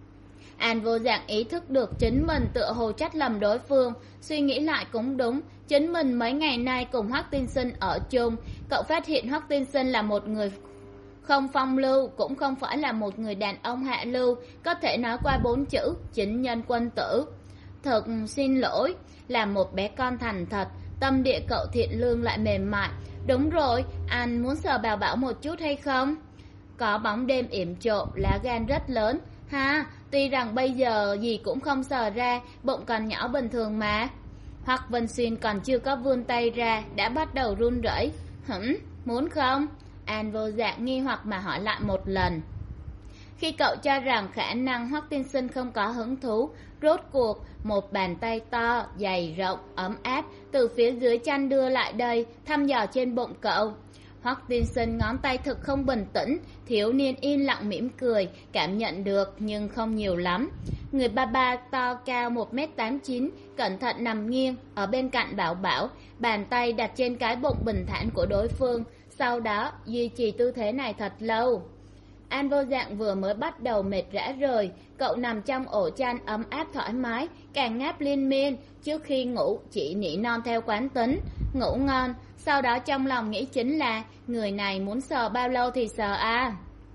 An vô dạng ý thức được chính mình tựa hồ trách lầm đối phương, suy nghĩ lại cũng đúng, chính mình mấy ngày nay cùng Hoắc tiên sinh ở chung, cậu phát hiện Hoắc tiên sinh là một người không phong lưu, cũng không phải là một người đàn ông hạ lưu, có thể nói qua bốn chữ chính nhân quân tử. Thật xin lỗi, là một bé con thành thật, tâm địa cậu thiện lương lại mềm mại. Đúng rồi, anh muốn sờ Bảo Bảo một chút hay không? Có bóng đêm yểm trộm, lá gan rất lớn. Ha, tuy rằng bây giờ gì cũng không sờ ra, bụng còn nhỏ bình thường mà. Hoắc Vân Xuyên còn chưa có vươn tay ra, đã bắt đầu run rẩy. Hửm, muốn không? An vô dạng nghi hoặc mà hỏi lại một lần. Khi cậu cho rằng khả năng Hoắc tiên sinh không có hứng thú, rốt cuộc một bàn tay to, dày rộng, ấm áp từ phía dưới chăn đưa lại đây, thăm dò trên bụng cậu. Hoắc tiên sinh ngón tay thực không bình tĩnh, thiếu niên yên lặng mỉm cười, cảm nhận được nhưng không nhiều lắm. Người ba ba to cao một mét tám mươi chín, cẩn thận nằm nghiêng ở bên cạnh Bảo Bảo, bàn tay đặt trên cái bụng bình thản của đối phương, sau đó duy trì tư thế này thật lâu. An Vô Dạng vừa mới bắt đầu mệt rã rời, cậu nằm trong ổ chăn ấm áp thoải mái, càng ngáp liên miên, trước khi ngủ chỉ nỉ non theo quán tính, ngủ ngon, sau đó trong lòng nghĩ chính là, người này muốn sờ bao lâu thì sờ à.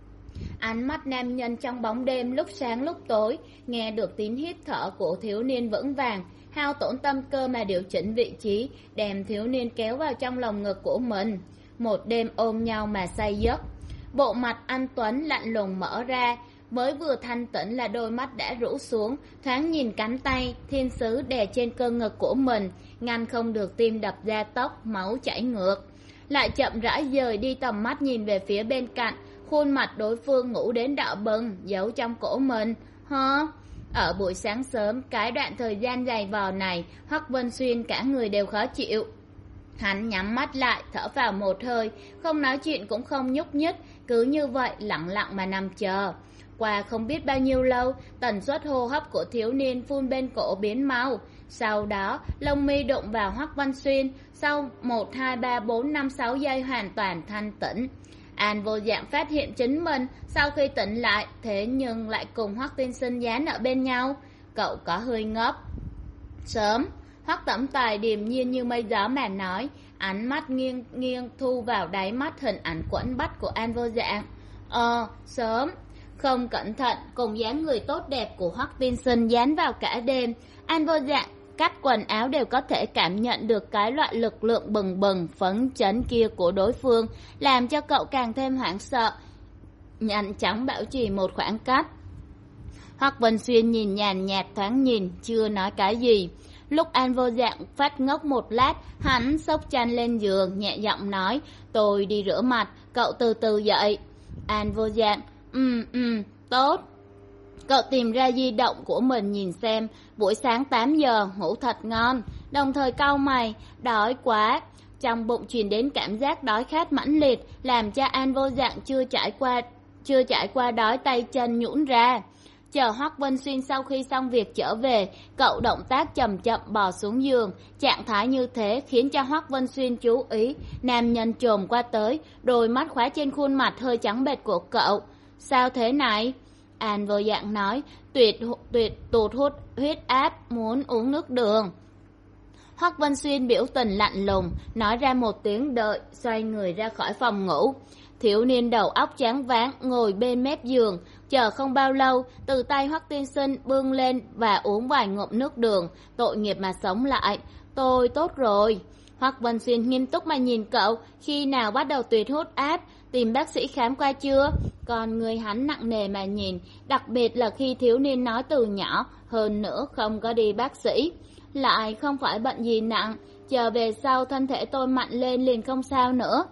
Ánh mắt nam nhân trong bóng đêm lúc sáng lúc tối, nghe được tiếng hít thở của thiếu niên vững vàng, hao tổn tâm cơ mà điều chỉnh vị trí, đem thiếu niên kéo vào trong lòng ngực của mình. Một đêm ôm nhau mà say giấc. Bộ mặt anh Tuấn lạnh lùng mở ra, mới vừa thanh tĩnh là đôi mắt đã rũ xuống, thoáng nhìn cánh tay thiên sứ đè trên cơ ngực của mình, ngăn không được tim đập gia tốc, máu chảy ngược. Lại chậm rãi dời đi tầm mắt nhìn về phía bên cạnh, khuôn mặt đối phương ngủ đến đỏ bừng, giấu trong cổ mình. Hả? Ở buổi sáng sớm, cái đoạn thời gian dày vò này, Hoắc Vân Xuyên cả người đều khó chịu. Hắn nhắm mắt lại, thở vào một hơi, không nói chuyện cũng không nhúc nhích, cứ như vậy lặng lặng mà nằm chờ. Qua không biết bao nhiêu lâu, tần suất hô hấp của thiếu niên phun bên cổ biến mau. Sau đó, lông mi đụng vào Hoắc Vân Xuyên, sau một, hai, ba, bốn, năm, sáu giây hoàn toàn thanh tĩnh. An Vô Dạng phát hiện chính mình sau khi tỉnh lại, thế nhưng lại cùng Hoắc Tiên Sinh dán ở bên nhau. Cậu có hơi ngốc. Sớm, Hoắc Tẩm Tài điềm nhiên như mây gió mà nói, ánh mắt nghiêng nghiêng thu vào đáy mắt hình ảnh quẫn bắt của An Vô Dạng. Ờ, sớm. Không cẩn thận, cùng dáng người tốt đẹp của Hoắc Tiên Sinh dán vào cả đêm, An Vô Dạng cắt quần áo đều có thể cảm nhận được cái loại lực lượng bừng bừng phấn chấn kia của đối phương, làm cho cậu càng thêm hoảng sợ, nhanh chóng bảo trì một khoảng cách. Hoắc Vân Xuyên nhìn nhàn nhạt thoáng nhìn, chưa nói cái gì. Lúc An Vô Dạng phát ngốc một lát, hắn xốc chăn lên giường, nhẹ giọng nói, tôi đi rửa mặt, cậu từ từ dậy. An Vô Dạng, ừm ừm, tốt. Cậu tìm ra di động của mình nhìn xem, buổi sáng tám giờ, ngủ thật ngon, đồng thời cau mày, đói quá. Trong bụng truyền đến cảm giác đói khát mãnh liệt, làm cho An Vô Dạng chưa trải qua, chưa trải qua đói tay chân nhũn ra. Chờ Hoắc Vân Xuyên sau khi xong việc trở về, cậu động tác chậm chậm bò xuống giường, trạng thái như thế khiến cho Hoắc Vân Xuyên chú ý, nam nhân chồm qua tới, đôi mắt khóa trên khuôn mặt hơi trắng bệch của cậu. Sao thế này? An Vô Dạng nói, tuyệt tuyệt tụt hút huyết áp, muốn uống nước đường. Hoắc Vân Xuyên biểu tình lạnh lùng, nói ra một tiếng đợi, xoay người ra khỏi phòng ngủ. Thiếu niên đầu óc choáng váng ngồi bên mép giường, chờ không bao lâu, từ tay Hoắc Tiên Sinh bưng lên và uống vài ngụm nước đường, tội nghiệp mà sống lại. Tôi tốt rồi. Hoắc Vân Xuyên nghiêm túc mà nhìn cậu, khi nào bắt đầu tuyệt hút áp, tìm bác sĩ khám qua chưa? Còn người hắn nặng nề mà nhìn, đặc biệt là khi thiếu niên nói từ nhỏ, hơn nữa không có đi bác sĩ. Lại không phải bệnh gì nặng, chờ về sau thân thể tôi mạnh lên liền không sao nữa.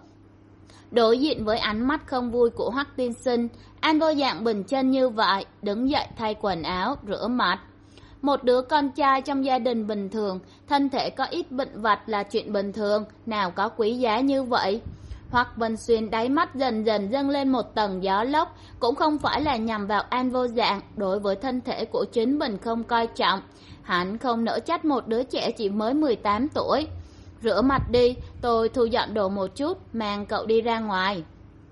Đối diện với ánh mắt không vui của Hoắc Tiên Sinh, An Vô Dạng bình chân như vậy, đứng dậy thay quần áo, rửa mặt. Một đứa con trai trong gia đình bình thường, thân thể có ít bệnh vặt là chuyện bình thường, nào có quý giá như vậy. Hoắc Vân Xuyên đáy mắt dần dần dâng lên một tầng gió lốc, cũng không phải là nhằm vào An Vô Dạng, đối với thân thể của chính mình không coi trọng. Hắn không nỡ trách một đứa trẻ chỉ mới mười tám tuổi. Rửa mặt đi, tôi thu dọn đồ một chút, mang cậu đi ra ngoài.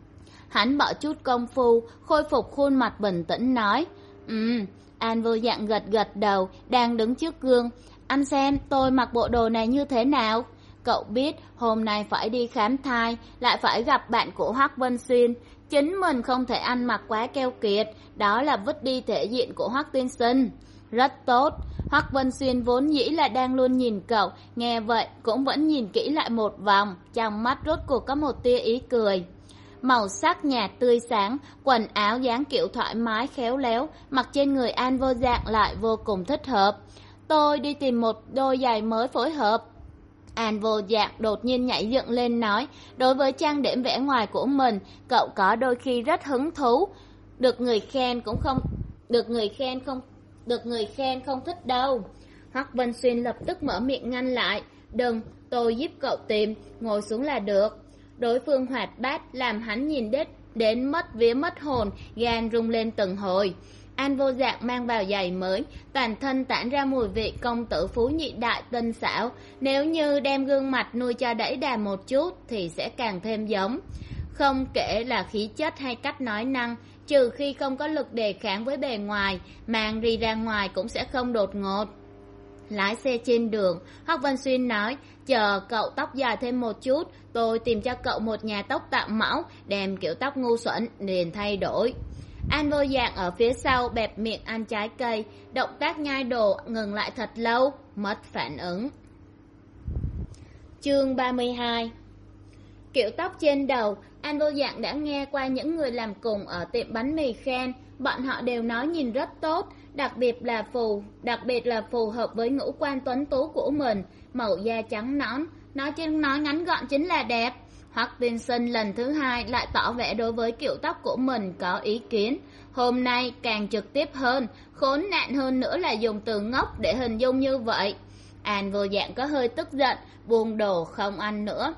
Hắn bỏ chút công phu, khôi phục khuôn mặt bình tĩnh nói. Ừm, An Vô Dạng gật gật đầu, đang đứng trước gương. Anh xem tôi mặc bộ đồ này như thế nào? Cậu biết hôm nay phải đi khám thai, lại phải gặp bạn của Hoắc Vân Xuyên. Chính mình không thể ăn mặc quá keo kiệt, đó là vứt đi thể diện của Hoắc Tiên Sinh. Rất tốt. Hoắc Vân Xuyên vốn dĩ là đang luôn nhìn cậu, nghe vậy cũng vẫn nhìn kỹ lại một vòng, trong mắt rốt cuộc có một tia ý cười. Màu sắc nhạt tươi sáng, quần áo dáng kiểu thoải mái khéo léo, mặc trên người An Vô Dạng lại vô cùng thích hợp. Tôi đi tìm một đôi giày mới phối hợp. An Vô Dạng đột nhiên nhảy dựng lên nói, đối với trang điểm vẻ ngoài của mình, cậu có đôi khi rất hứng thú. Được người khen cũng không, được người khen không, được người khen không thích đâu. Hoắc Vân Xuyên lập tức mở miệng ngăn lại, đừng, tôi giúp cậu tìm, ngồi xuống là được. Đối phương hoạt bát làm hắn nhìn đến, đến mất vía mất hồn, gan rung lên từng hồi. An Vô Dạng mang vào giày mới, toàn thân tản ra mùi vị công tử phú nhị đại tinh xảo, nếu như đem gương mặt nuôi cho đẫy đà một chút thì sẽ càng thêm giống. Không kể là khí chất hay cách nói năng, trừ khi không có lực đề kháng với bề ngoài, mang đi ra ngoài cũng sẽ không đột ngột. Lái xe trên đường, Hoắc Văn Xuyên nói, chờ cậu tóc dài thêm một chút, tôi tìm cho cậu một nhà tóc tạo mẫu, đem kiểu tóc ngu xuẩn liền thay đổi. An Vô Dạng ở phía sau bẹp miệng ăn trái cây, động tác nhai đồ ngừng lại thật lâu, mất phản ứng. Chương ba mươi hai. Kiểu tóc trên đầu, An Vô Dạng đã nghe qua những người làm cùng ở tiệm bánh mì khen, bọn họ đều nói nhìn rất tốt, đặc biệt là phù, đặc biệt là phù hợp với ngũ quan tuấn tú của mình, màu da trắng nõn, nói trên nói ngắn gọn chính là đẹp. Hoắc Tiên Sinh lần thứ hai lại tỏ vẻ đối với kiểu tóc của mình có ý kiến, hôm nay càng trực tiếp hơn, khốn nạn hơn nữa là dùng từ ngốc để hình dung như vậy. An Vô Dạng có hơi tức giận, buông đồ không ăn nữa.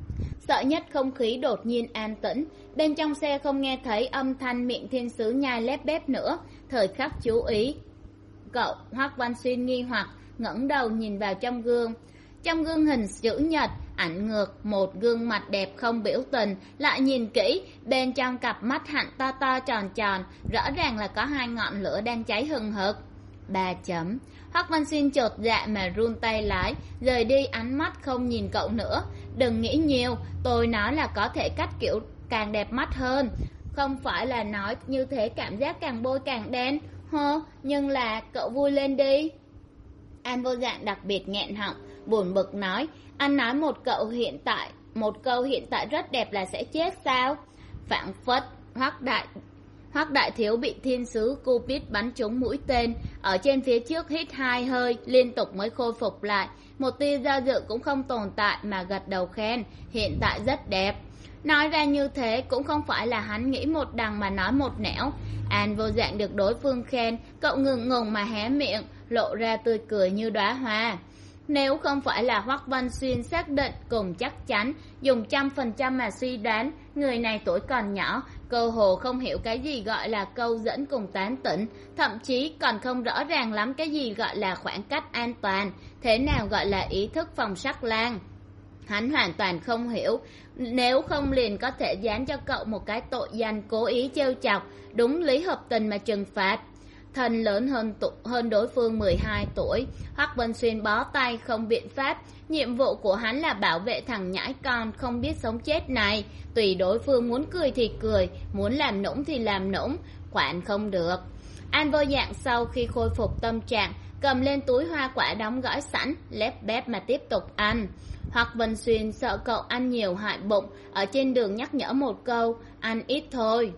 Sợ nhất không khí đột nhiên an tĩnh, bên trong xe không nghe thấy âm thanh miệng thiên sứ nhai lép bép nữa, thời khắc chú ý. Cậu Hoắc Văn Xuyên nghi hoặc ngẩng đầu nhìn vào trong gương. Trong gương hình chữ nhật, ảnh ngược một gương mặt đẹp không biểu tình, lại nhìn kỹ, bên trong cặp mắt hạnh to to tròn tròn, rõ ràng là có hai ngọn lửa đang cháy hừng hực. Ba chấm. Hoắc Văn Xuyên chột dạ mà run tay lái, rời đi ánh mắt không nhìn cậu nữa. Đừng nghĩ nhiều, tôi nói là có thể cắt kiểu càng đẹp mắt hơn, không phải là nói như thế cảm giác càng bôi càng đen. Hơ, nhưng là cậu vui lên đi. An Vô Dạng đặc biệt nghẹn họng, buồn bực nói, anh nói một cậu hiện tại, một câu hiện tại rất đẹp là sẽ chết sao? Phảng phất, Hoắc đại Hoắc đại thiếu bị thiên sứ Cupid bắn trúng mũi tên, ở trên phía trước hít hai hơi liên tục mới khôi phục lại, một tia do dự cũng không tồn tại mà gật đầu khen, hiện tại rất đẹp. Nói ra như thế cũng không phải là hắn nghĩ một đằng mà nói một nẻo. An Vô Dạng được đối phương khen, cậu ngừng ngùng mà hé miệng, lộ ra tươi cười như đóa hoa. Nếu không phải là Hoắc Văn Xuyên xác định cùng chắc chắn, dùng trăm phần trăm mà suy đoán, người này tuổi còn nhỏ, cơ hồ không hiểu cái gì gọi là câu dẫn cùng tán tỉnh, thậm chí còn không rõ ràng lắm cái gì gọi là khoảng cách an toàn, thế nào gọi là ý thức phòng sắc lang. Hắn hoàn toàn không hiểu, nếu không liền có thể dán cho cậu một cái tội danh cố ý trêu chọc, đúng lý hợp tình mà trừng phạt. Thân lớn hơn hơn đối phương mười hai tuổi, Hoắc Văn Xuyên bó tay không biện pháp, nhiệm vụ của hắn là bảo vệ thằng nhãi con không biết sống chết này, tùy đối phương muốn cười thì cười, muốn làm nũng thì làm nũng, quản không được. An Vô Dạng sau khi khôi phục tâm trạng, cầm lên túi hoa quả đóng gói sẵn, lép bép mà tiếp tục ăn. Hoắc Văn Xuyên sợ cậu ăn nhiều hại bụng, ở trên đường nhắc nhở một câu, ăn ít thôi.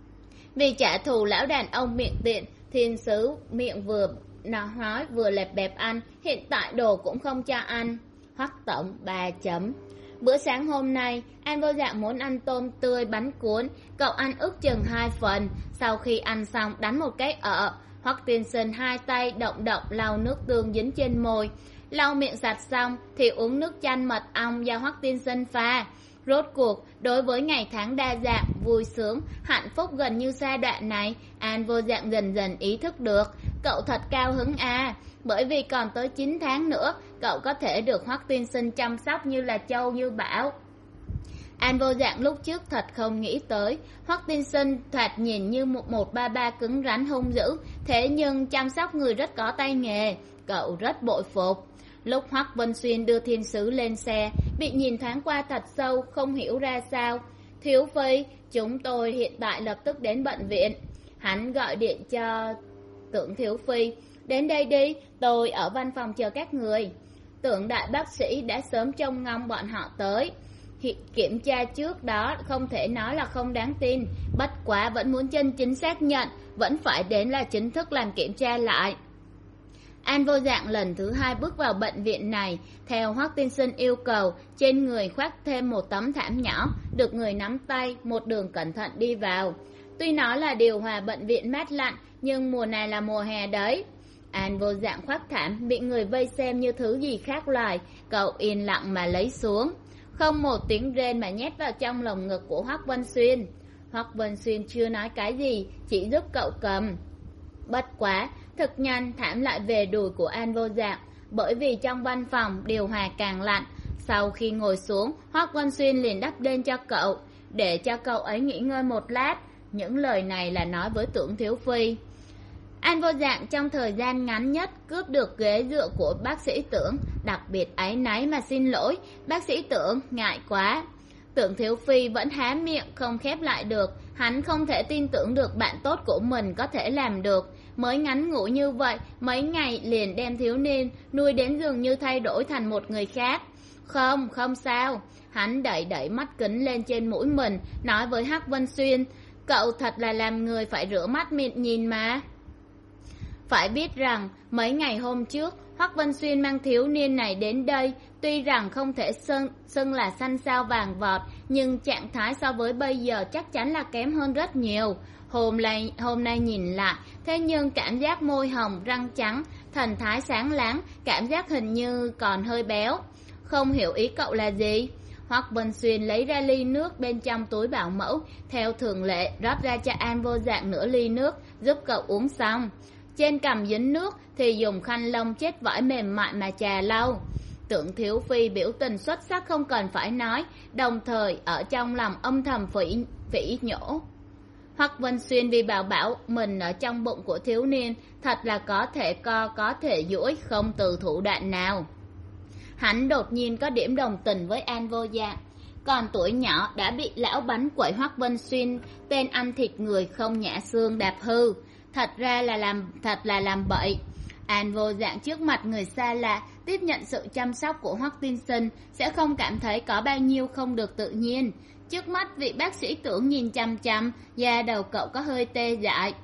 Vì trả thù lão đàn ông miệng tiện, thiên sứ miệng vừa nói vừa lẹp bẹp ăn, hiện tại đồ cũng không cho ăn. Hoắc tổng ba chấm. Bữa sáng hôm nay, An Vô Dạng muốn ăn tôm tươi bánh cuốn, cậu ăn ước chừng hai phần, sau khi ăn xong đánh một cái ợ. Hoắc Tiên Sinh hai tay động động lau nước tương dính trên môi, lau miệng sạch xong thì uống nước chanh mật ong do Hoắc Tiên Sinh pha. Rốt cuộc, đối với ngày tháng đa dạng, vui sướng, hạnh phúc gần như sa đoạn này, An Vô Dạng dần dần ý thức được, cậu thật cao hứng à, bởi vì còn tới chín tháng nữa, cậu có thể được Hoắc Tiên Sinh chăm sóc như là châu như bảo. An Vô Dạng lúc trước thật không nghĩ tới, Hoắc Tiên Sinh thoạt nhìn như một một ba ba cứng rắn hung dữ, thế nhưng chăm sóc người rất có tay nghề, cậu rất bội phục. Lúc Hoắc Văn Xuyên đưa thiên sứ lên xe, bị nhìn thoáng qua thật sâu, không hiểu ra sao. Thiếu Phi, chúng tôi hiện tại lập tức đến bệnh viện. Hắn gọi điện cho Tưởng Thiếu Phi, đến đây đi, tôi ở văn phòng chờ các người. Tưởng đại bác sĩ đã sớm trông ngóng bọn họ tới. Kiểm tra trước đó không thể nói là không đáng tin, bất quá vẫn muốn chân chính xác nhận, vẫn phải đến là chính thức làm kiểm tra lại. An Vô Dạng lần thứ hai bước vào bệnh viện này, theo Hoắc Tiên Sinh yêu cầu, trên người khoác thêm một tấm thảm nhỏ, được người nắm tay, một đường cẩn thận đi vào. Tuy nói là điều hòa bệnh viện mát lạnh, nhưng mùa này là mùa hè đấy. An Vô Dạng khoác thảm, bị người vây xem như thứ gì khác loài, cậu yên lặng mà lấy xuống. Không một tiếng rên mà nhét vào trong lồng ngực của Hoắc Văn Xuyên. Hoắc Văn Xuyên chưa nói cái gì, chỉ giúp cậu cầm. Bất quá, thực nhanh thảm lại về đùi của An Vô Dạng, bởi vì trong văn phòng điều hòa càng lạnh. Sau khi ngồi xuống, Hoắc Văn Xuyên liền đắp lên cho cậu, để cho cậu ấy nghỉ ngơi một lát. những lời này là nói với Tưởng Thiếu Phi. An Vô Dạng trong thời gian ngắn nhất cướp được ghế dựa của bác sĩ Tưởng, đặc biệt áy náy mà xin lỗi, bác sĩ Tưởng ngại quá. Tưởng Thiếu Phi vẫn há miệng không khép lại được, hắn không thể tin tưởng được bạn tốt của mình có thể làm được. Mới ngắn ngủi như vậy, mấy ngày liền đem thiếu niên nuôi đến dường như thay đổi thành một người khác. Không, không sao. Hắn đẩy đẩy mắt kính lên trên mũi mình, nói với Hắc Vân Xuyên, cậu thật là làm người phải rửa mắt mịn nhìn mà. Phải biết rằng, mấy ngày hôm trước, Hoắc Vân Xuyên mang thiếu niên này đến đây, tuy rằng không thể xưng, xưng là xanh sao vàng vọt, nhưng trạng thái so với bây giờ chắc chắn là kém hơn rất nhiều. Hôm nay, hôm nay nhìn lại, thế nhưng cảm giác môi hồng, răng trắng, thần thái sáng láng, cảm giác hình như còn hơi béo. Không hiểu ý cậu là gì? Hoắc Vân Xuyên lấy ra ly nước bên trong túi bảo mẫu, theo thường lệ rót ra cho An Vô Dạng nửa ly nước, giúp cậu uống xong. Trên cằm dính nước thì dùng khăn lông chết vải mềm mại mà chà lau. Tưởng Thiếu Phi biểu tình xuất sắc không cần phải nói, đồng thời ở trong lòng âm thầm phỉ, phỉ nhổ. Hoắc Vân Xuyên vì bảo bảo mình ở trong bụng của thiếu niên thật là có thể co có thể duỗi, không từ thủ đoạn nào. Hắn đột nhiên có điểm đồng tình với An Vô Dạng. Còn tuổi nhỏ đã bị lão bánh quẩy Hoắc Vân Xuyên, tên ăn thịt người không nhả xương đạp hư. Thật ra là làm thật là làm bậy. An Vô Dạng trước mặt người xa lạ tiếp nhận sự chăm sóc của Hoắc tiên sinh sẽ không cảm thấy có bao nhiêu không được tự nhiên. Trước mắt vị bác sĩ Tưởng nhìn chăm chăm, da đầu cậu có hơi tê dại.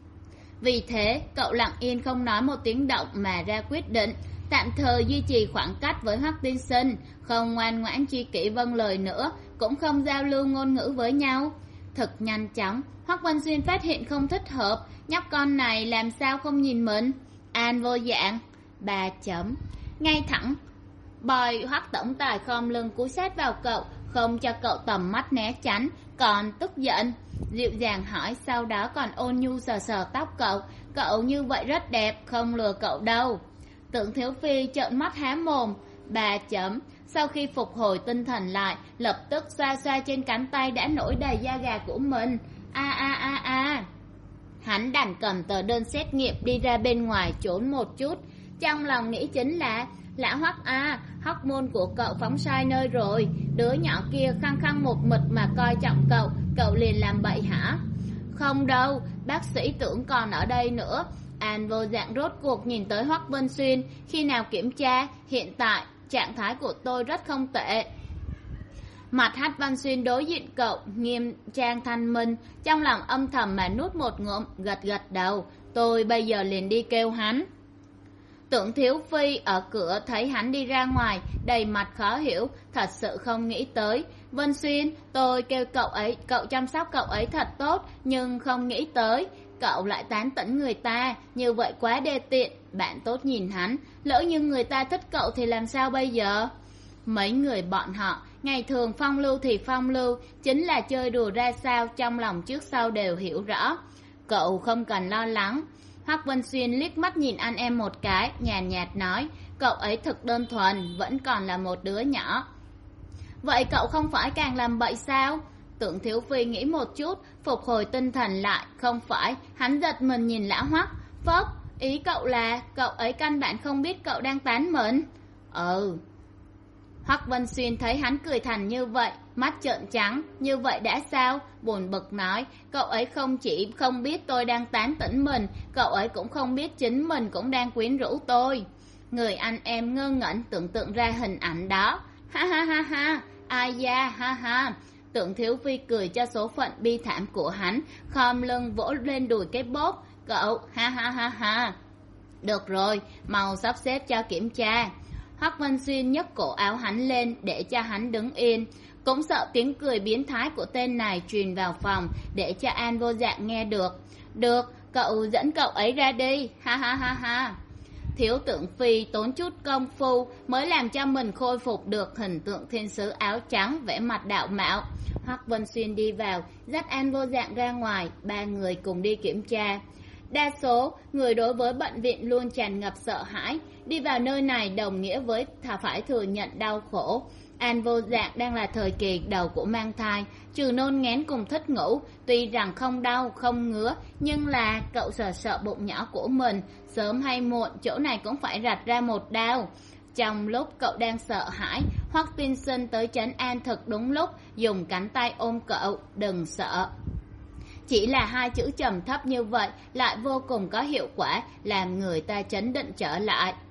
Vì thế cậu lặng yên không nói một tiếng động mà ra quyết định tạm thời duy trì khoảng cách với Hoắc tiên sinh, không ngoan ngoãn chi kỷ vâng lời nữa, cũng không giao lưu ngôn ngữ với nhau. Thật nhanh chóng, Hoắc Vân Xuyên phát hiện không thích hợp, nhóc con này làm sao không nhìn mình. An Vô Dạng, ba chấm, ngay thẳng bòi Hoắc tổng tài khom lưng cúi sát vào cậu, không cho cậu tầm mắt né tránh, còn tức giận. Dịu dàng hỏi, sau đó còn ôn nhu sờ sờ tóc cậu, cậu như vậy rất đẹp, không lừa cậu đâu. Tưởng Thiếu Phi trợn mắt há mồm, ba chấm, sau khi phục hồi tinh thần lại, lập tức xoa xoa trên cánh tay đã nổi đầy da gà của mình. A a a a. Hắn đành cầm tờ đơn xét nghiệm đi ra bên ngoài trốn một chút, trong lòng nghĩ chính là, lão Hoắc a, hóc môn của cậu phóng sai nơi rồi, đứa nhỏ kia khăng khăng một mực mà coi trọng cậu, cậu liền làm bậy hả? Không đâu, bác sĩ Tưởng còn ở đây nữa. An Vô Dạng rốt cuộc nhìn tới Hoắc Vân Xuyên, khi nào kiểm tra, hiện tại trạng thái của tôi rất không tệ. Mặt Hách Văn Xuyên đối diện cậu, nghiêm trang thanh minh, trong lòng âm thầm mà nuốt một ngụm, gật gật đầu, tôi bây giờ liền đi kêu hắn. Tưởng Thiếu Phi ở cửa thấy hắn đi ra ngoài, đầy mặt khó hiểu, thật sự không nghĩ tới. Vân Xuyên, tôi kêu cậu ấy, cậu chăm sóc cậu ấy thật tốt, nhưng không nghĩ tới cậu lại tán tỉnh người ta, như vậy quá đê tiện. Bạn tốt nhìn hắn, lỡ như người ta thích cậu thì làm sao bây giờ? Mấy người bọn họ, ngày thường phong lưu thì phong lưu, chính là chơi đùa ra sao trong lòng trước sau đều hiểu rõ. Cậu không cần lo lắng. Hoắc Vân Xuyên liếc mắt nhìn anh em một cái, nhàn nhạt nói, cậu ấy thực đơn thuần, vẫn còn là một đứa nhỏ. Vậy cậu không phải càng làm bậy sao? Tưởng Thiếu Phi nghĩ một chút, phục hồi tinh thần lại, không phải, hắn giật mình nhìn lão Hoắc. Phốc, ý cậu là cậu ấy căn bản không biết cậu đang tán mình? Ừ. Hoắc Vân Xuyên thấy hắn cười thành như vậy, mắt trợn trắng, như vậy đã sao? Buồn bực nói, cậu ấy không chỉ không biết tôi đang tán tỉnh mình, cậu ấy cũng không biết chính mình cũng đang quyến rũ tôi. Người anh em ngơ ngẩn tưởng tượng ra hình ảnh đó. Ha ha ha ha, ai da, ha ha. Tưởng Thiếu Phi cười cho số phận bi thảm của hắn, khom lưng vỗ lên đùi cái bốp. Cậu, ha ha ha ha. Được rồi, mau sắp xếp cho kiểm tra. Hoắc Vân Xuyên nhấc cổ áo hắn lên để cho hắn đứng yên, cũng sợ tiếng cười biến thái của tên này truyền vào phòng để cho An Vô Dạng nghe được. Được, cậu dẫn cậu ấy ra đi, ha ha ha ha. Thiếu Tưởng Phi tốn chút công phu mới làm cho mình khôi phục được hình tượng thiên sứ áo trắng vẻ mặt đạo mạo. Hoắc Vân Xuyên đi vào, dắt An Vô Dạng ra ngoài, ba người cùng đi kiểm tra. Đa số người đối với bệnh viện luôn tràn ngập sợ hãi, đi vào nơi này đồng nghĩa với thà phải thừa nhận đau khổ. An vô dạng đang là thời kỳ đầu của mang thai, trừ nôn ngén cùng thích ngủ, tuy rằng không đau không ngứa, nhưng là cậu sợ sợ bụng nhỏ của mình, sớm hay muộn chỗ này cũng phải rạch ra một đao. Trong lúc cậu đang sợ hãi, Hoắc Tiên Sinh tới trấn an thật đúng lúc, dùng cánh tay ôm cậu, đừng sợ. Chỉ là hai chữ trầm thấp như vậy lại vô cùng có hiệu quả, làm người ta chấn định trở lại.